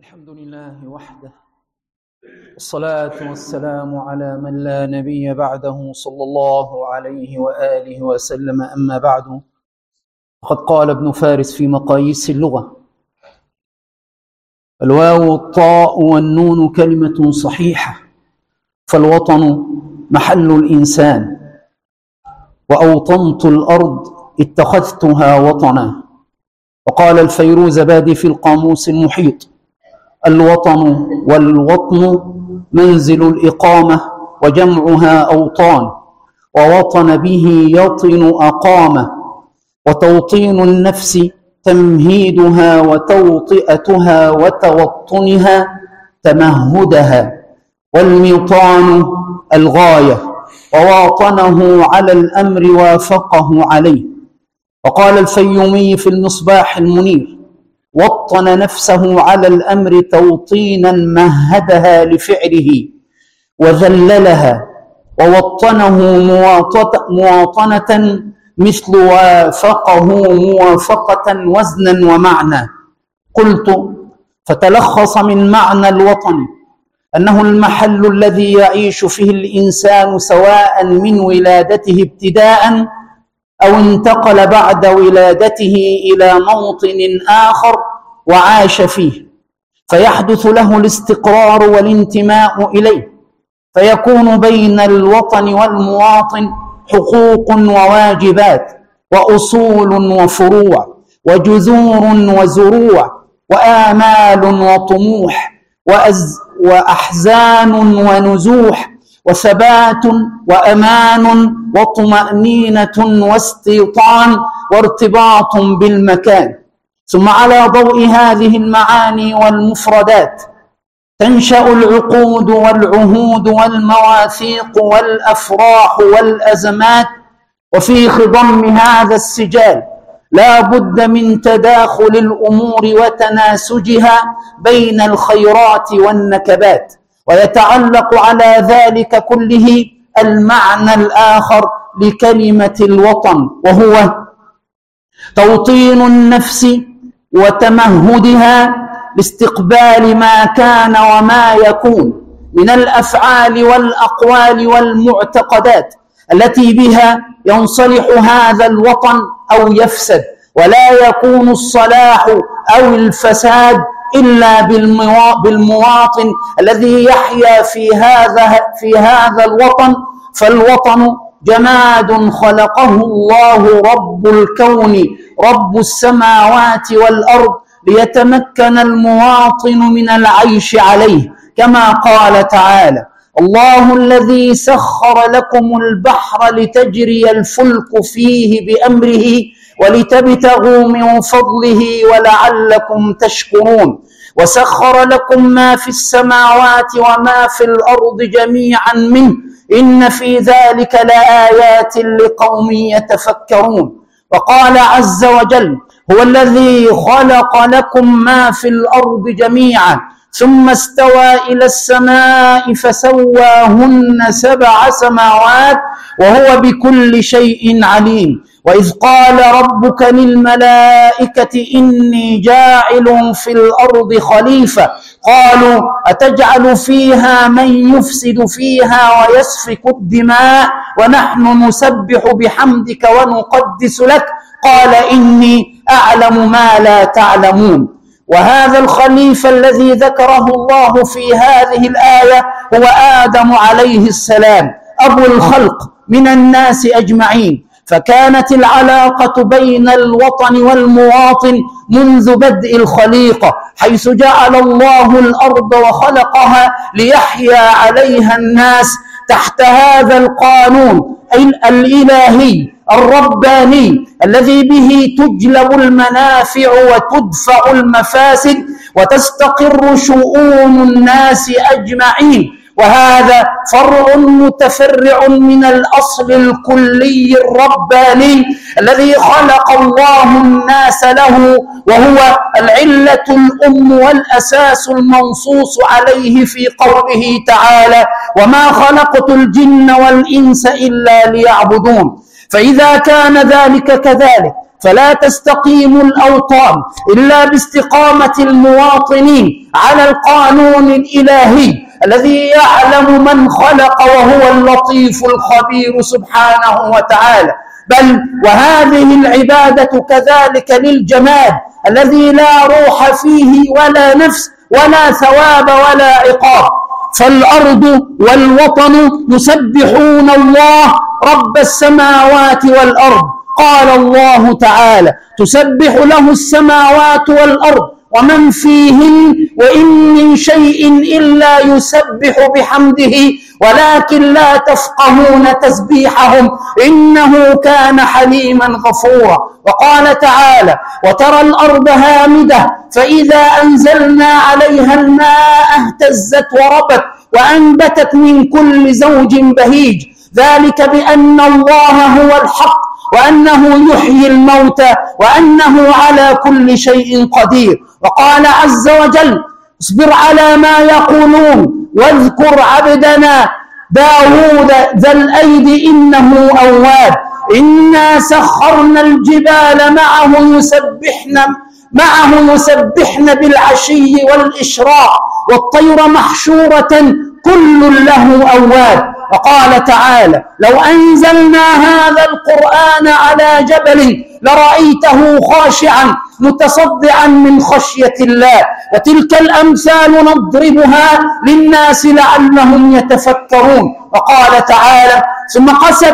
الحمد لله وحده، والصلاة والسلام على من لا نبي بعده صلى الله عليه وآله وسلم. أما بعد، فقد قال ابن فارس في مقاييس اللغة: الواو والطاء والنون كلمة صحيحة، فالوطن محل الإنسان، وأوطنت الأرض اتخذتها وطنا. وقال الفيروزبادي في القاموس المحيط: الوطن والوطن منزل الإقامة، وجمعها أوطان، ووطن به يطن أقامة، وتوطين النفس تمهيدها، وتوطئتها وتوطنها تمهدها، والميطان الغاية، وواطنه على الأمر وافقه عليه. وقال الفيومي في المصباح المنير: وطن نفسه على الأمر توطينا مهدها لفعله وذللها، ووطنه مواطنة مثل وافقه موافقة وزنا ومعنى. قلت: فتلخص من معنى الوطن أنه المحل الذي يعيش فيه الإنسان، سواء من ولادته ابتداء أو انتقل بعد ولادته إلى موطن آخر وعاش فيه، فيحدث له الاستقرار والانتماء إليه، فيكون بين الوطن والمواطن حقوق وواجبات، وأصول وفروع، وجذور وزروع، وآمال وطموح، وأحزان ونزوح، وثبات وأمان، وطمأنينة واستيطان، وارتباط بالمكان. ثم على ضوء هذه المعاني والمفردات تنشأ العقود والعهود والمواثيق والأفراح والأزمات. وفي خضم هذا السجال لا بد من تداخل الأمور وتناسجها بين الخيرات والنكبات. ويتعلق على ذلك كله المعنى الآخر لكلمة الوطن، وهو توطين النفس وتمهدها لاستقبال ما كان وما يكون من الأفعال والأقوال والمعتقدات التي بها ينصلح هذا الوطن أو يفسد، ولا يكون الصلاح أو الفساد إلا بالمواطن الذي يحيا في هذا الوطن. فالوطن جماد خلقه الله رب الكون، رب السماوات والأرض، ليتمكن المواطن من العيش عليه، كما قال تعالى: الله الذي سخر لكم البحر لتجري الفلك فيه بأمره ولتبتغوا من فضله ولعلكم تشكرون. وسخر لكم ما في السماوات وما في الأرض جميعا منه، إن في ذلك لآيات لقوم يتفكرون. وقال عز وجل: هو الذي خلق لكم ما في الأرض جميعا ثم استوى إلى السماء فسواهن 7 سماوات وهو بكل شيء عليم. وإذ قال ربك للملائكة إني جاعل في الأرض خليفة قالوا أتجعل فيها من يفسد فيها ويسفك الدماء ونحن نسبح بحمدك ونقدس لك قال إني أعلم ما لا تعلمون. وهذا الخليفة الذي ذكره الله في هذه الآية هو آدم عليه السلام، أبو الخلق من الناس أجمعين. فكانت العلاقة بين الوطن والمواطن منذ بدء الخليقة، حيث جعل الله الأرض وخلقها ليحيا عليها الناس تحت هذا القانون الإلهي الرباني الذي به تجلب المنافع وتدفع المفاسد وتستقر شؤون الناس أجمعين. وهذا فرع متفرع من الأصل الكلي الرباني الذي خلق الله الناس له، وهو العلة الأم والأساس المنصوص عليه في قوله تعالى: وما خلقت الجن والإنس إلا ليعبدون. فإذا كان ذلك كذلك، فلا تستقيم الأوطان إلا باستقامة المواطنين على القانون الإلهي الذي يعلم من خلق وهو اللطيف الخبير سبحانه وتعالى. بل وهذه العبادة كذلك للجماد الذي لا روح فيه ولا نفس ولا ثواب ولا عقاب. فالأرض والوطن يسبحون الله رب السماوات والأرض. قال الله تعالى: تسبح له السماوات والأرض ومن فيهن وإن من شيء إلا يسبح بحمده ولكن لا تفقهون تسبيحهم إنه كان حليما غفورا. وقال تعالى: وترى الأرض هامدة فإذا أنزلنا عليها الماء اهتزت وربت وأنبتت من كل زوج بهيج ذلك بأن الله هو الحق وأنه يحيي الموتى وأنه على كل شيء قدير. وقال عز وجل: اصبر على ما يقولون واذكر عبدنا داود ذا الأيد إنه أواب إنا سخرنا الجبال معه يسبحن بالعشي والإشراق والطير محشورة كل له أواب. وقال تعالى: لو أنزلنا هذا القرآن على جبل لرأيته خاشعا متصدعا من خشية الله. وتلك الأمثال نضربها للناس لعلهم يتفكرون. وقال تعالى: ثم قست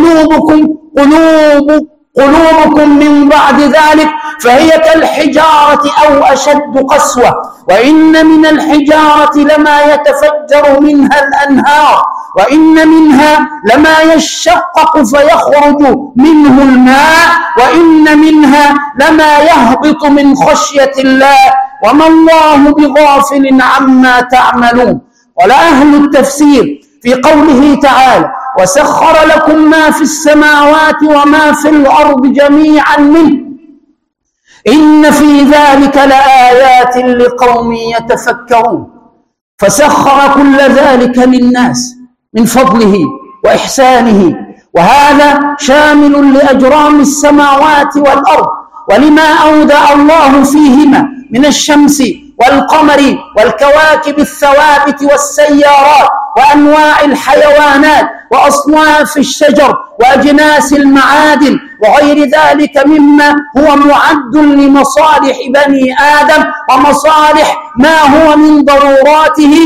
قلوبكم من بعد ذلك فهي كالحجارة أو أشد قسوة وإن من الحجارة لما يتفجر منها الأنهار وإن منها لما يشقق فيخرج منه الماء وإن منها لما يهبط من خشية الله وما الله بغافل عما تعملون. قال أهل التفسير في قوله تعالى: وسخر لكم ما في السماوات وما في الأرض جميعا منه إن في ذلك لآيات لقوم يتفكرون. فسخر كل ذلك للناس من فضله وإحسانه، وهذا شامل لأجرام السماوات والأرض ولما أودع الله فيهما من الشمس والقمر والكواكب الثوابت والسيارات وأنواع الحيوانات وأصناف الشجر وأجناس المعادن وغير ذلك مما هو معد لمصالح بني آدم ومصالح ما هو من ضروراته،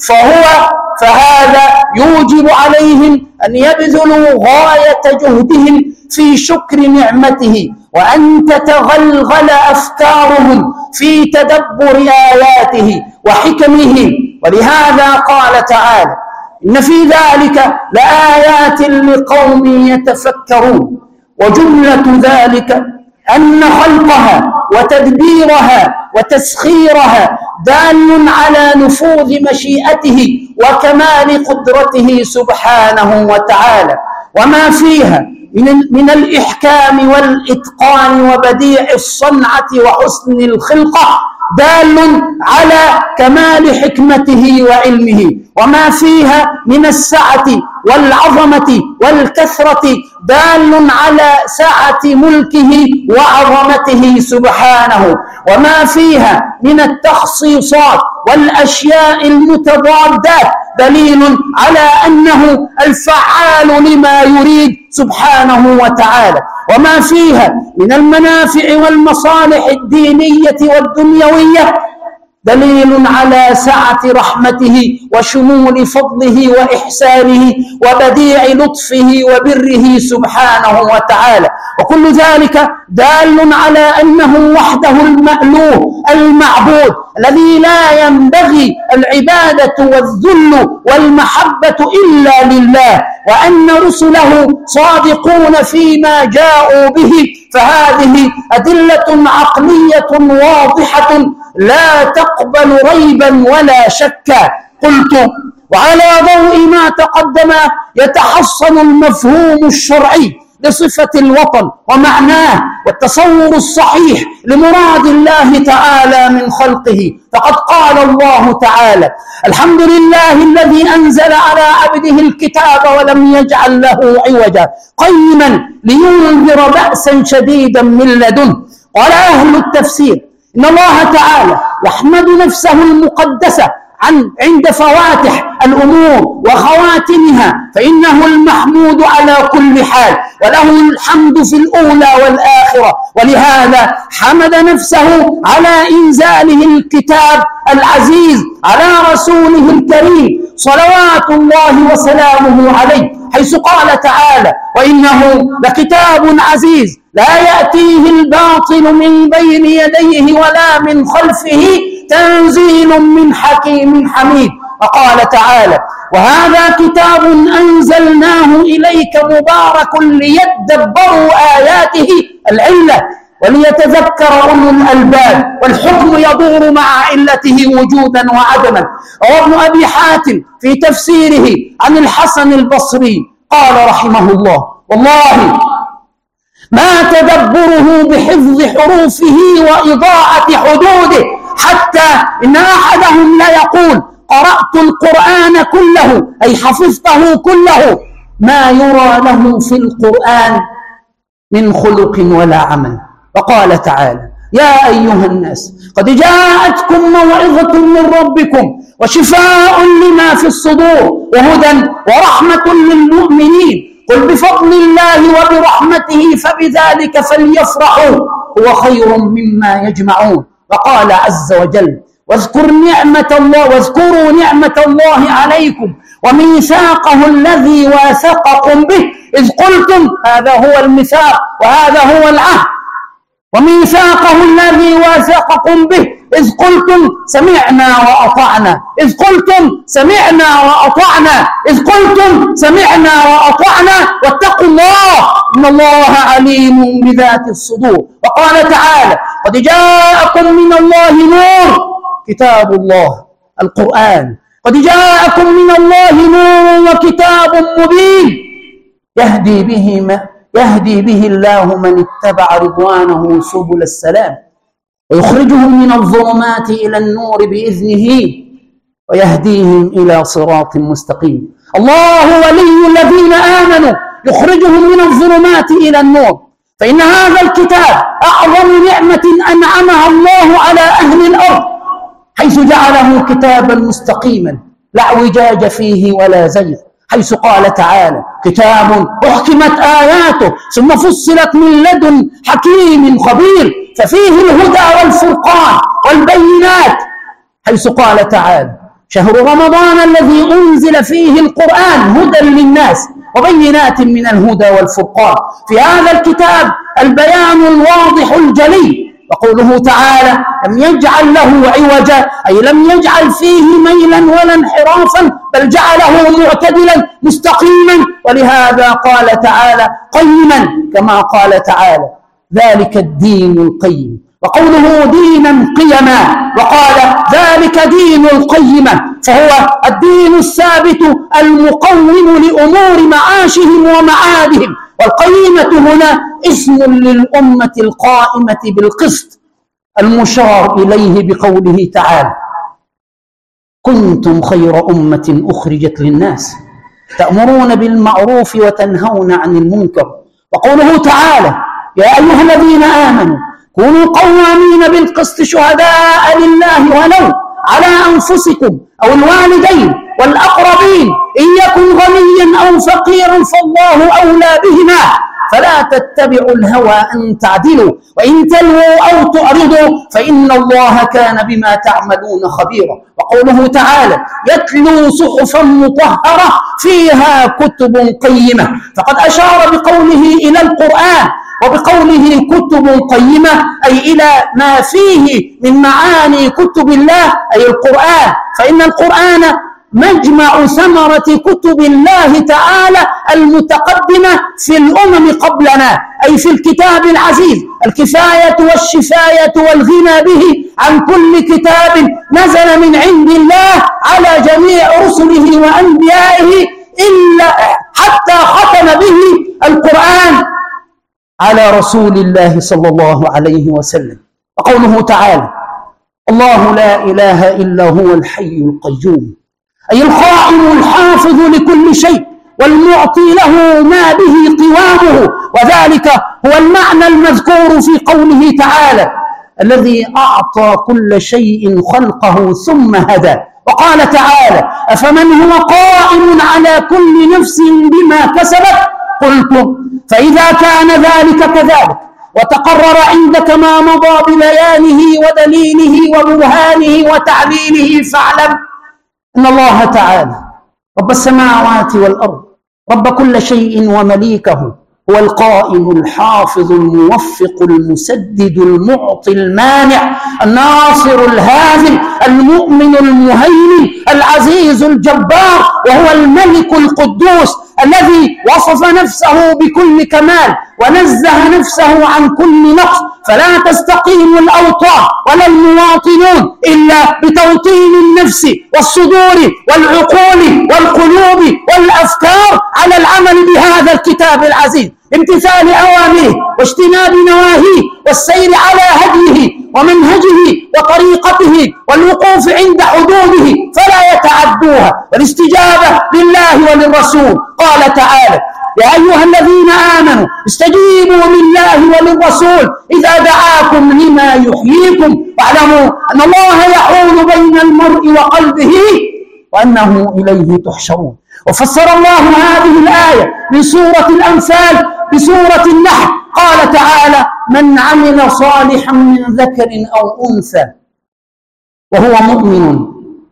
فهذا يوجب عليهم أن يبذلوا غاية جهدهم في شكر نعمته وأن تتغلغل أفكارهم في تدبر آياته وحكمه. ولهذا قال تعالى: إن في ذلك لآيات لقوم يتفكرون. وجملة ذلك أن خلقها وتدبيرها وتسخيرها دال على نفوذ مشيئته وكمال قدرته سبحانه وتعالى، وما فيها من الإحكام والإتقان وبديع الصنعة وحسن الخلقة دال على كمال حكمته وعلمه، وما فيها من السعة والعظمة والكثرة دال على سعة ملكه وعظمته سبحانه، وما فيها من التخصيصات والأشياء المتضادات دليل على أنه الفعال لما يريد سبحانه وتعالى، وما فيها من المنافع والمصالح الدينية والدنيوية دليل على سعة رحمته وشمول فضله وإحسانه وبديع لطفه وبره سبحانه وتعالى، وكل ذلك دال على أنه وحده المألوه المعبود الذي لا ينبغي العبادة والذل والمحبة إلا لله، وأن رسله صادقون فيما جاءوا به. فهذه أدلة عقلية واضحة لا تقبل ريبا ولا شكا. قلت: وعلى ضوء ما تقدم يتحصن المفهوم الشرعي لصفة الوطن ومعناه والتصور الصحيح لمراد الله تعالى من خلقه. فقد قال الله تعالى: الحمد لله الذي أنزل على عبده الكتاب ولم يجعل له عوجا قيما لينذر بأسا شديدا من لدنه. قال أهل التفسير إن الله تعالى يحمد نفسه المقدسة عند فواتح الأمور وخواتمها، فإنه المحمود على كل حال وله الحمد في الأولى والآخرة، ولهذا حمد نفسه على إنزاله الكتاب العزيز على رسوله الكريم صلوات الله وسلامه عليه، حيث قال تعالى: وإنه لكتاب عزيز لا يأتيه الباطل من بين يديه ولا من خلفه تنزيل من حكيم حميد. وقال تعالى: وهذا كتاب أنزلناه إليك مبارك ليدبروا آياته العلة وليتذكر أولو الألباب، والحكم يدور مع علته وجودا وعدما. وابن أبي حاتم في تفسيره عن الحسن البصري قال رحمه الله: والله ما تدبره بحفظ حروفه وإضاعة حدوده، حتى إن أحدهم لا يقول: قرأت القرآن كله، أي حفظته كله، ما يرى له في القرآن من خلق ولا عمل. وقال تعالى: يا أيها الناس قد جاءتكم موعظة من ربكم وشفاء لما في الصدور وهدى ورحمة للمؤمنين، قل بفضل الله وبرحمته فبذلك فليفرحوا هو خير مما يجمعون. وقال عز وجل: واذكروا نعمة الله عليكم وميثاقه الذي واثقكم به إذ قلتم، هذا هو الميثاق وهذا هو العهد، وميثاقه الذي واثقكم به إذ قلتم سمعنا وأطعنا، إذ قلتم سمعنا وأطعنا، إذ قلتم سمعنا وأطعنا، واتقوا الله إن الله عليم بذات الصدور. وقال تعالى: قد جاءكم من الله نور، كتاب الله القرآن، قد جاءكم من الله نور وكتاب مبين يهدي به الله من اتبع رضوانه سبل السلام ويخرجهم من الظلمات إلى النور بإذنه ويهديهم إلى صراط مستقيم. الله ولي الذين آمنوا يخرجهم من الظلمات إلى النور. فإن هذا الكتاب أعظم نعمة أنعمها الله على أهل الأرض، حيث جعله كتابا مستقيما لا اعوجاج فيه ولا زيغ، حيث قال تعالى: كتاب أحكمت آياته ثم فصلت من لدن حكيم خبير، ففيه الهدى والفرقان والبينات، حيث قال تعالى: شهر رمضان الذي أنزل فيه القرآن هدى للناس وبينات من الهدى والفرقان. في هذا الكتاب البيان الواضح الجلي. وقوله تعالى: لم يجعل له عوجا، أي لم يجعل فيه ميلا ولا انحرافا، بل جعله معتدلا مستقيما. ولهذا قال تعالى: قيما، كما قال تعالى: ذلك الدين القيم. وقوله دينا قيما، وقال: ذلك دين القيمة، فهو الدين الثابت المقوم لأمور معاشهم ومعادهم. والقيمة هنا اسم للأمة القائمة بالقسط، المشار إليه بقوله تعالى: كنتم خير أمة أخرجت للناس تأمرون بالمعروف وتنهون عن المنكر. وقوله تعالى: يا أيها الذين آمنوا كونوا قوامين بالقسط شهداء لله ولو على أنفسكم أو الوالدين والأقربين إن يكن غنيا أو فقيرا فالله أولى بهما، فلا تتبعوا الهوى أن تعدلوا وإن تلووا أو تعرضوا فإن الله كان بما تعملون خبيرا. وقوله تعالى: يتلو صحفا مطهرة فيها كتب قيمة، فقد أشار بقوله إلى القرآن وبقوله كتب قيمة أي إلى ما فيه من معاني كتب الله أي القرآن، فإن القرآن مجمع ثمرة كتب الله تعالى المتقدمة في الأمم قبلنا، أي في الكتاب العزيز الكفاية والشفاية والغنى به عن كل كتاب نزل من عند الله على جميع رسله وأنبيائه، إلا حتى ختم به القرآن على رسول الله صلى الله عليه وسلم. وقوله تعالى: الله لا إله إلا هو الحي القيوم، أي القائم الحافظ لكل شيء والمعطي له ما به قوامه، وذلك هو المعنى المذكور في قوله تعالى: الذي أعطى كل شيء خلقه ثم هدى. وقال تعالى: أفمن هو قائم على كل نفس بما كسبت. قلت: فإذا كان ذلك كذلك وتقرر عندك ما مضى ببيانه ودليله وبرهانه وتعليله، فاعلم أن الله تعالى رب السماوات والأرض، رب كل شيء ومليكه، هو القائم الحافظ الموفق المسدد المعطي المانع الناصر الهادي المؤمن المهيمن العزيز الجبار، وهو الملك القدوس الذي وصف نفسه بكل كمال ونزه نفسه عن كل نقص، فلا تستقيم الأوطان ولا المواطنون إلا بتوطين النفس والصدور والعقول والقلوب والأفكار على العمل بهذا الكتاب العزيز، امتثال أوامره واجتناب نواهيه والسير على هديه ومنهجه وطريقته والوقوف عند حدوده فلا يتعدوها، والاستجابة لله وللرسول. قال تعالى: يا أيها الذين آمنوا استجيبوا لله وللرسول إذا دعاكم لما يحييكم، واعلموا أن الله يحول بين المرء وقلبه وأنه إليه تحشرون. وفسر الله هذه الآية من سورة الأنفال بسورة النحل، قال تعالى: من عمل صالحا من ذكر أو أنثى وهو مؤمن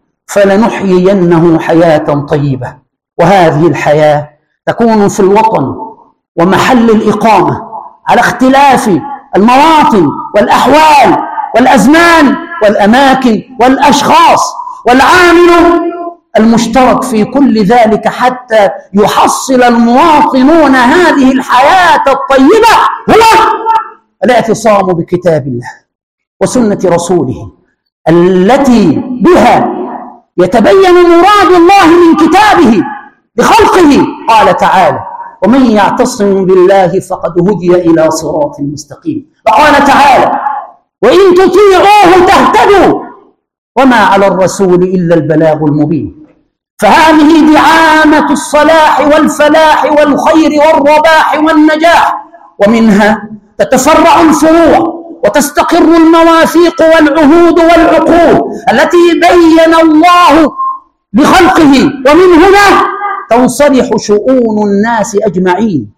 فلنحيينه حياة طيبة. وهذه الحياة تكون في الوطن ومحل الإقامة على اختلاف المواطن والأحوال والأزمان والأماكن والأشخاص، والعامل المشترك في كل ذلك حتى يحصل المواطنون هذه الحياة الطيبة هو الاعتصام بكتاب الله وسنة رسوله التي بها يتبين مراد الله من كتابه لخلقه. قال تعالى: ومن يعتصم بالله فقد هدي إلى صراط مستقيم. وقال تعالى: وإن تطيعوه تهتدوا وما على الرسول إلا البلاغ المبين. فهذه دعامة الصلاح والفلاح والخير والرباح والنجاح، ومنها تتفرع الفروع وتستقر المواثيق والعهود والعقود التي بين الله لخلقه، ومن هنا تنصلح شؤون الناس أجمعين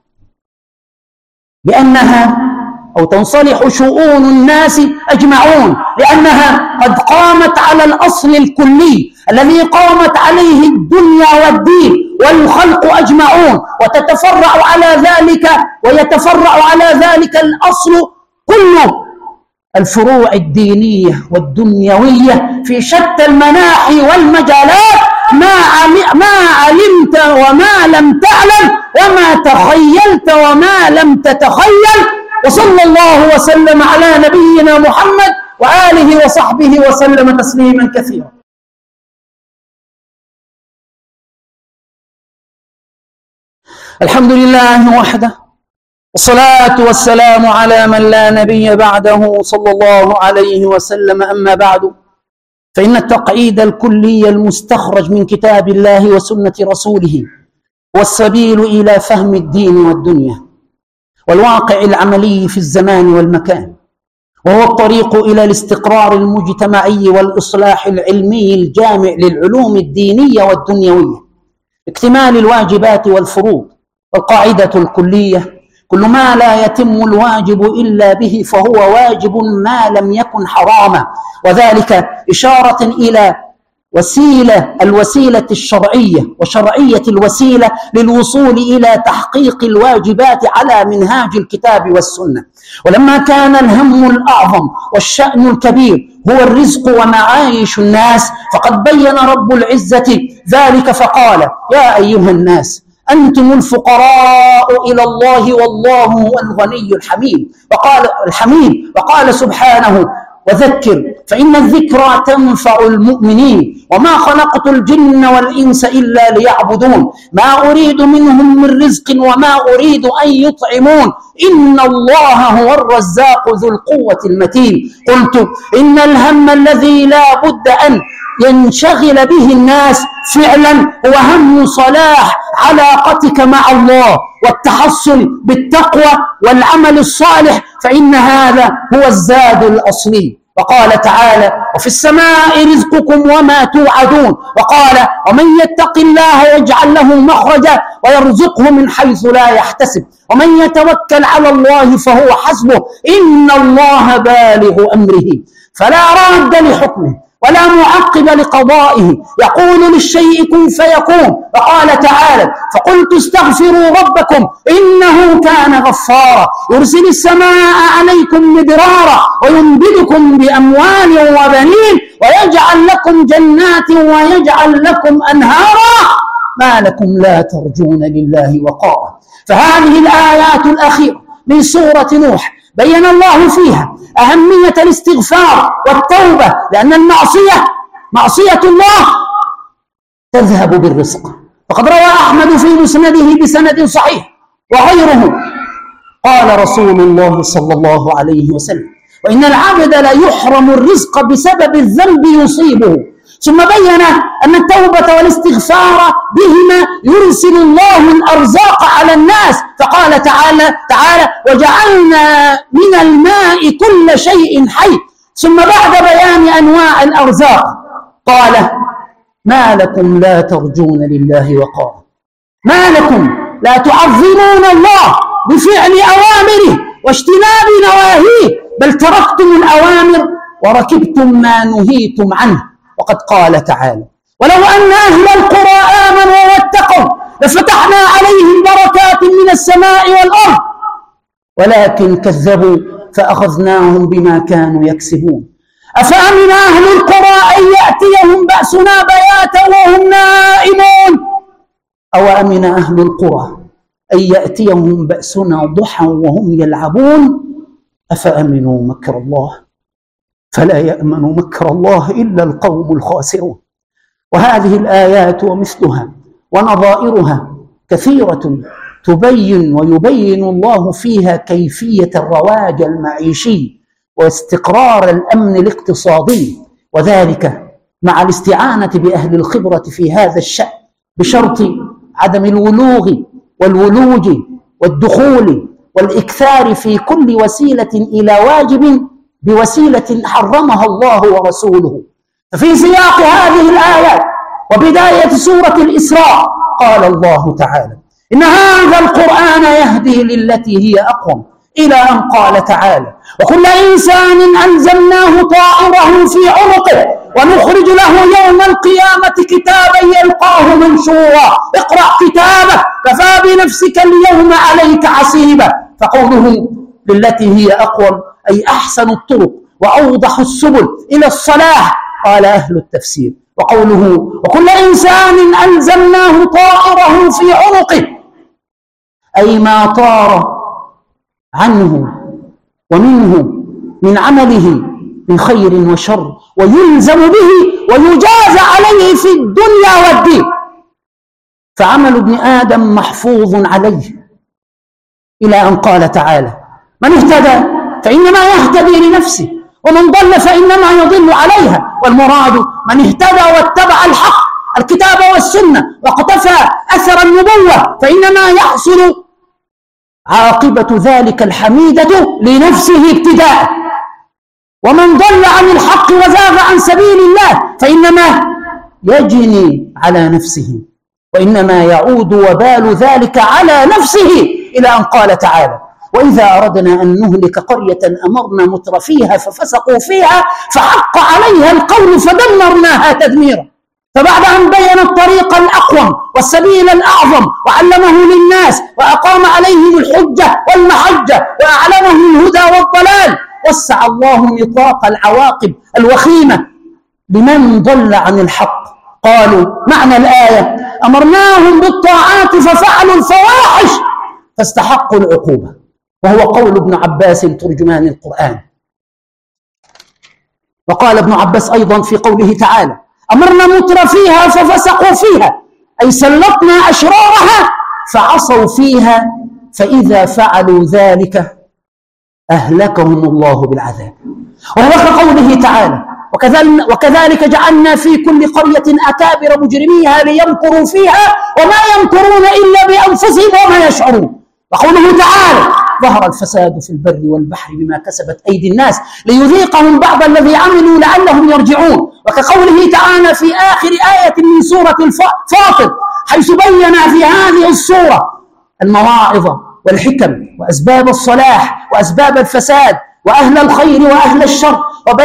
تنصلح شؤون الناس أجمعون لأنها قد قامت على الأصل الكلي الذي قامت عليه الدنيا والدين والخلق أجمعون، ويتفرع على ذلك الأصل كله الفروع الدينية والدنيوية في شتى المناحي والمجالات، ما علمت وما لم تعلم وما تخيلت وما لم تتخيل. وصلى الله وسلم على نبينا محمد وآله وصحبه وسلم تسليما كثيرا. الحمد لله وحده، والصلاة والسلام على من لا نبي بعده صلى الله عليه وسلم. أما بعد، فإن التقعيد الكلي المستخرج من كتاب الله وسنة رسوله هو السبيل إلى فهم الدين والدنيا والواقع العملي في الزمان والمكان، وهو الطريق إلى الاستقرار المجتمعي والإصلاح العلمي الجامع للعلوم الدينية والدنيوية، اكتمال الواجبات والفروض. والقاعدة الكلية: كل ما لا يتم الواجب إلا به فهو واجب ما لم يكن حراما، وذلك إشارة إلى الوسيلة الشرعية وشرعية الوسيلة للوصول إلى تحقيق الواجبات على منهاج الكتاب والسنة. ولما كان الهم الأعظم والشأن الكبير هو الرزق ومعايش الناس، فقد بين رب العزة ذلك فقال: يا أيها الناس أنتم الفقراء إلى الله والله هو الغني الحميد. وقال سبحانه: وذكر فإن الذكرى تنفع المؤمنين وما خلقت الجن والإنس إلا ليعبدون ما أريد منهم من رزق وما أريد أن يطعمون إن الله هو الرزاق ذو القوة المتين. قلت إن الهم الذي لا بد أن ينشغل به الناس فعلا هو هم صلاح علاقتك مع الله والتحصن بالتقوى والعمل الصالح، فإن هذا هو الزاد الأصلي. وقال تعالى وفي السماء رزقكم وما توعدون، وقال ومن يتق الله يجعل له مخرجا ويرزقه من حيث لا يحتسب ومن يتوكل على الله فهو حسبه إن الله بالغ أمره فلا راد لحكمه ولا معقب لقضائه يقول للشيء كن فيكون. وقال تعالى فقلت استغفروا ربكم إنه كان غفارا يرسل السماء عليكم مدرارا ويمددكم بأموال وبنين ويجعل لكم جنات ويجعل لكم أنهارا ما لكم لا ترجون لله وقارا. فهذه الآيات الأخيرة من سورة نوح بين الله فيها أهمية الاستغفار والتوبة، لأن المعصية معصية الله تذهب بالرزق. وقد روى أحمد في مسنده بسند صحيح وغيره قال رسول الله صلى الله عليه وسلم وإن العبد لا يحرم الرزق بسبب الذنب يصيبه، ثم بين أن التوبة والاستغفار بهما يرسل الله الأرزاق على الناس، فقال تعالى وجعلنا من الماء كل شيء حي، ثم بعد بيان أنواع الأرزاق قال ما لكم لا ترجون لله وقارا، ما لكم لا تعظمون الله بفعل أوامره واجتناب نواهيه بل تركتم الأوامر وركبتم ما نهيتم عنه. وقد قال تعالى ولو أن أهل القرى آمنوا واتقوا لفتحنا عليهم بركات من السماء والأرض ولكن كذبوا فأخذناهم بما كانوا يكسبون. أفأمن أهل القرى أن يأتيهم بأسنا بياتا وهم نائمون أو أمن أهل القرى أن يأتيهم بأسنا ضحى وهم يلعبون أفأمنوا مكر الله فلا يأمن مكر الله إلا القوم الخاسرون. وهذه الآيات ومثلها ونظائرها كثيرة تبين ويبين الله فيها كيفية الرواج المعيشي واستقرار الأمن الاقتصادي، وذلك مع الاستعانة بأهل الخبرة في هذا الشأن بشرط عدم الولوغ والولوج والدخول والإكثار في كل وسيلة إلى واجب بوسيلة حرمها الله ورسوله. ففي سياق هذه الآيات وبداية سورة الإسراء قال الله تعالى إن هذا القرآن يهدي للتي هي أقوم إلى أن قال تعالى وكل إنسان ألزمناه طائره في عنقه ونخرج له يوم القيامة كتابا يلقاه منشورا اقرأ كتابك كفى بنفسك اليوم عليك حسيبا. فقوله للتي هي أقوم أي أحسن الطرق وأوضح السبل إلى الصلاح قال أهل التفسير. وقوله وكل إنسان ألزمناه طائره في عنقه أي ما طار عنه ومنه من عمله من خير وشر ويلزم به ويجاز عليه في الدنيا والدين. فعمل ابن آدم محفوظ عليه إلى أن قال تعالى من اهتدى فإنما يهتدي لنفسه ومن ضل فإنما يضل عليها، والمراد من اهتدى واتبع الحق الكتاب والسنة واقتفى أثر النبوة فإنما يحصل عاقبة ذلك الحميدة لنفسه ابتداء، ومن ضل عن الحق وزاغ عن سبيل الله فإنما يجني على نفسه وإنما يعود وبال ذلك على نفسه إلى أن قال تعالى وإذا أردنا أن نهلك قرية أمرنا مترفيها ففسقوا فيها فحق عليها القول فدمرناها تدميرا. فبعد أن بين الطريق الأقوم والسبيل الأعظم وعلمه للناس وأقام عليهم الحجة والمحجة وأعلمهم الهدى والضلال وسع الله نطاق العواقب الوخيمة لمن ضل عن الحق. قالوا معنى الآية أمرناهم بالطاعات ففعلوا الفواحش فاستحقوا العقوبة، وهو قول ابن عباس ترجمان القرآن. وقال ابن عباس أيضا في قوله تعالى: أمرنا متر فيها ففسقوا فيها، أي سلطنا أشرارها فعصوا فيها، فإذا فعلوا ذلك أهلكهم الله بالعذاب. وهو كقوله تعالى: وكذلك جعلنا في كل قرية أكابر مجرميها ليمكروا فيها وما يمكرون إلا بأنفسهم وما يشعرون. وقوله تعالى: ظهر الفساد في البر والبحر بما كسبت أيدي الناس ليذيقهم بعض الذي عملوا لعلهم يرجعون. وكقوله تعالى في آخر آية من سورة فاطر، حيث بين في هذه السورة المواعظ والحكم وأسباب الصلاح وأسباب الفساد وأهل الخير وأهل الشر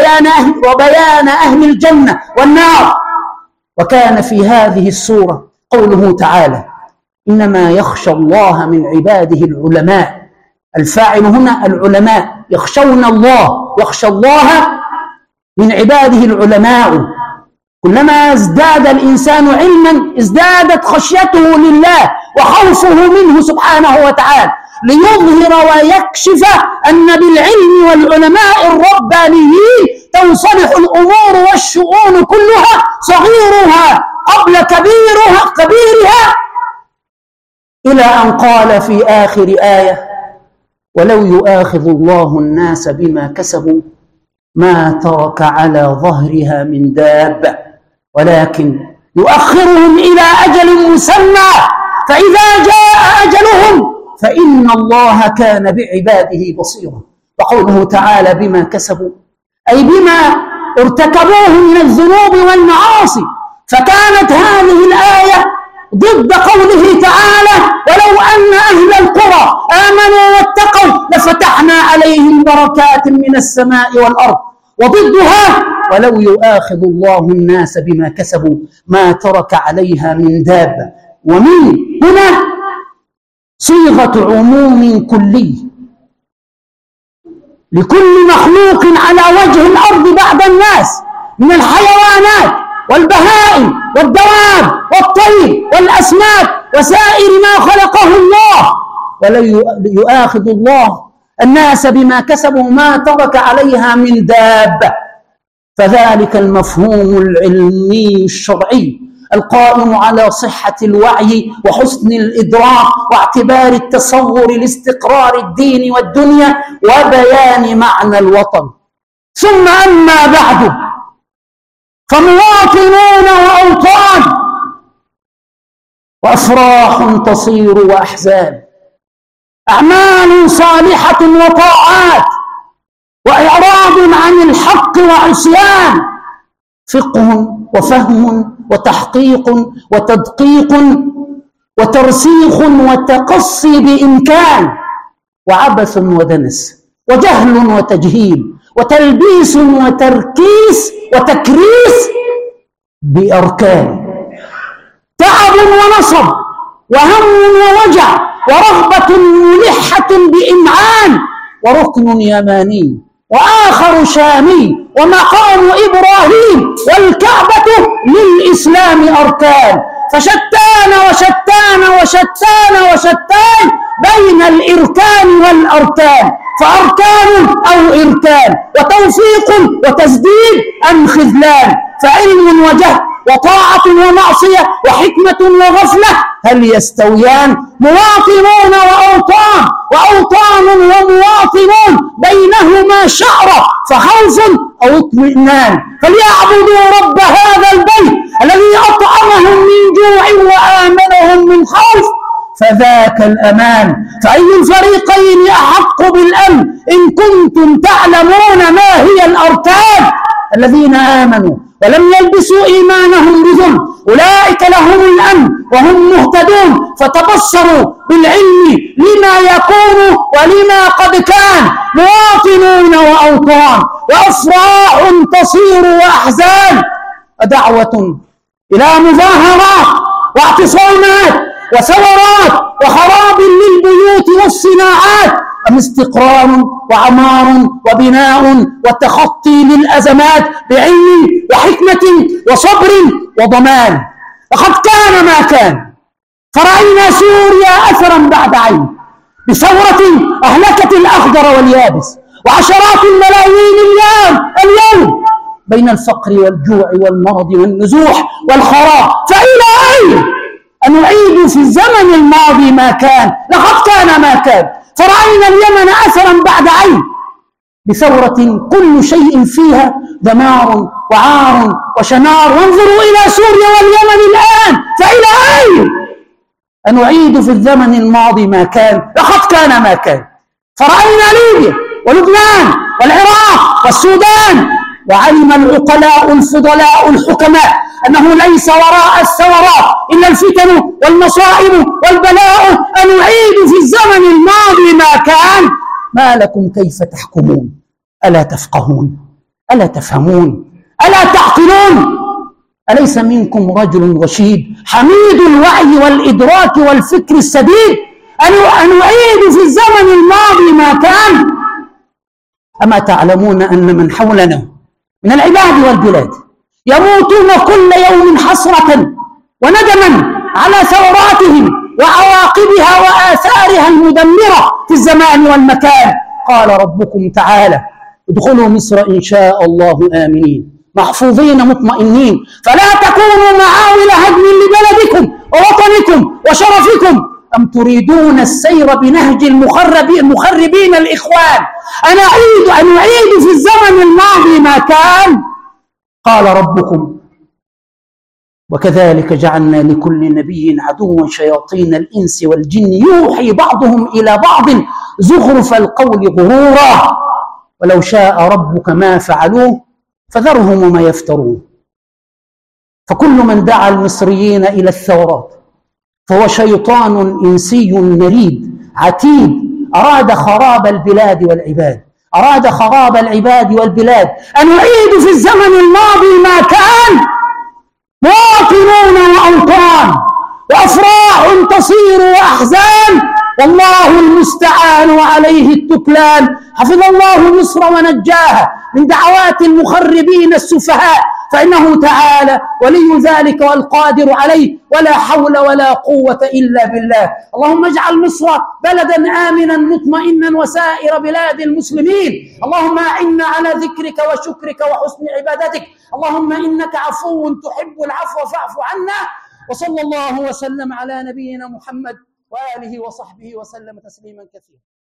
وبيان أهل الجنة والنار. وكان في هذه السورة قوله تعالى: إنما يخشى الله من عباده العلماء. الفاعل هنا العلماء، يخشون الله، يخشى الله من عباده العلماء. كلما ازداد الإنسان علما ازدادت خشيته لله وخوفه منه سبحانه وتعالى، ليظهر ويكشف أن بالعلم والعلماء الربانيين تنصلح الأمور والشؤون كلها، صغيرها قبل كبيرها، إلى أن قال في آخر آية: ولو يؤاخذ الله الناس بما كسبوا ما ترك على ظهرها من دابة ولكن يؤخرهم إلى أجل مسمى فإذا جاء أجلهم فإن الله كان بعباده بصيرا. وقوله تعالى: بما كسبوا، أي بما ارتكبوه من الذنوب والمعاصي. فكانت هذه الآية ضد قوله تعالى: ولو أن أهل القرى آمنوا واتقوا لفتحنا عليهم بركات من السماء والأرض. وضدها: ولو يؤاخذ الله الناس بما كسبوا ما ترك عليها من دابة. ومن هنا صيغة عموم كلي لكل مخلوق على وجه الأرض بعد الناس من الحيوانات والبهائم والدواب والطير والأسماك وسائر ما خلقه الله. ولو يؤاخذ الله الناس بما كسبوا ما ترك عليها من دابة. فذلك المفهوم العلمي الشرعي القائم على صحة الوعي وحسن الإدراك واعتبار التصور لاستقرار الدين والدنيا وبيان معنى الوطن. ثم أما بعد، فمواطنون وأوطان وأفراح تصير وأحزان، أعمال صالحة وطاعات، وإعراض عن الحق وعصيان، فقه وفهم وتحقيق وتدقيق وترسيخ وتقصي بإمكان، وعبث ودنس وجهل وتجهيل وتلبيس وتركيس وتكريس بأركان، تعب ونصب وهم ووجع ورغبة ملحة بإمعان، وركن يماني وآخر شامي ومقام إبراهيم والكعبة للإسلام أركان، فشتان وشتان وشتان وشتان بين الإركان والأركان، فأركان أو إركان، وتوفيق وتسديد أم خذلان، فعلم وجهل وطاعة ومعصية وحكمة وغفلة هل يستويان؟ مواطنون وأوطان، وأوطان ومواطنون بينهما شعرة، فخوف أو اطمئنان، فليعبدوا رب هذا البيت الذي أطعمهم من جوع وآمنهم من خوف، فذاك الأمان. فأي الفريقين أحق بالأمن إن كنتم تعلمون ما هي الأركان؟ الذين آمنوا ولم يلبسوا إيمانهم بظلم أولئك لهم الأمن وهم مهتدون، فتبصروا بالعلم لما يكون ولما قد كان، مواطنون وأوطان وأفراح تصير وأحزان، ودعوة إلى مظاهرات واعتصامات وثورات وخراب للبيوت والصناعات، أم استقرار وعمار وبناء وتخطي للأزمات بعلم وحكمة وصبر وضمان. وقد كان ما كان، فرأينا سوريا أثرا بعد عين بثورة أهلكت الأخضر واليابس، وعشرات الملايين اليوم بين الفقر والجوع والمرض والنزوح والخراب، فإلى أين؟ أن نعيد في الزمن الماضي ما كان، لقد كان ما كان، فرأينا اليمن أثرا بعد عين بثورة كل شيء فيها دمار وعار وشنار، وانظروا إلى سوريا واليمن الآن، فإلى أين؟ أن نعيد في الزمن الماضي ما كان، لقد كان ما كان، فرأينا ليبيا ولبنان والعراق والسودان، وعلم العقلاء الفضلاء الحكماء أنه ليس وراء الثورات إلا الفتن والمصائب والبلاء، أن نعيد في الزمن الماضي ما كان. ما لكم كيف تحكمون؟ ألا تفقهون؟ ألا تفهمون؟ ألا تعقلون؟ أليس منكم رجل رشيد حميد الوعي والإدراك والفكر السديد أن نعيد في الزمن الماضي ما كان؟ أما تعلمون أن من حولنا من العباد والبلاد يموتون كل يوم حسرة وندما على ثوراتهم وعواقبها وآثارها المدمرة في الزمان والمكان؟ قال ربكم تعالى: ادخلوا مصر إن شاء الله آمنين محفوظين مطمئنين، فلا تكونوا معاول هدم لبلدكم ووطنكم وشرفكم، أم تريدون السير بنهج المخربين الإخوان؟ أن نعيد في الزمن الماضي ما كان؟ قال ربكم: وكذلك جعلنا لكل نبي عدوا شياطين الإنس والجن يوحي بعضهم إلى بعض زخرف القول غرورا، ولو شاء ربك ما فعلوه فذرهم وما يفترون. فكل من دعا المصريين إلى الثورات فهو شيطان إنسي مريد عتيد، أراد خراب البلاد والعباد، أراد خراب العباد والبلاد. أن نعيد في الزمن الماضي ما كان، مواطنون وأوطان وأفراح تصير وأحزان، والله المستعان وعليه التكلان. حفظ الله مصر ونجاها من دعوات المخربين السفهاء، فإنه تعالى ولي ذلك والقادر عليه، ولا حول ولا قوة إلا بالله. اللهم اجعل مصر بلدا آمنا مطمئنا وسائر بلاد المسلمين. اللهم أعنا على ذكرك وشكرك وحسن عبادتك. اللهم إنك عفو تحب العفو فاعف عنا. وصلى الله وسلم على نبينا محمد وآله وصحبه وسلم تسليما كثيرا.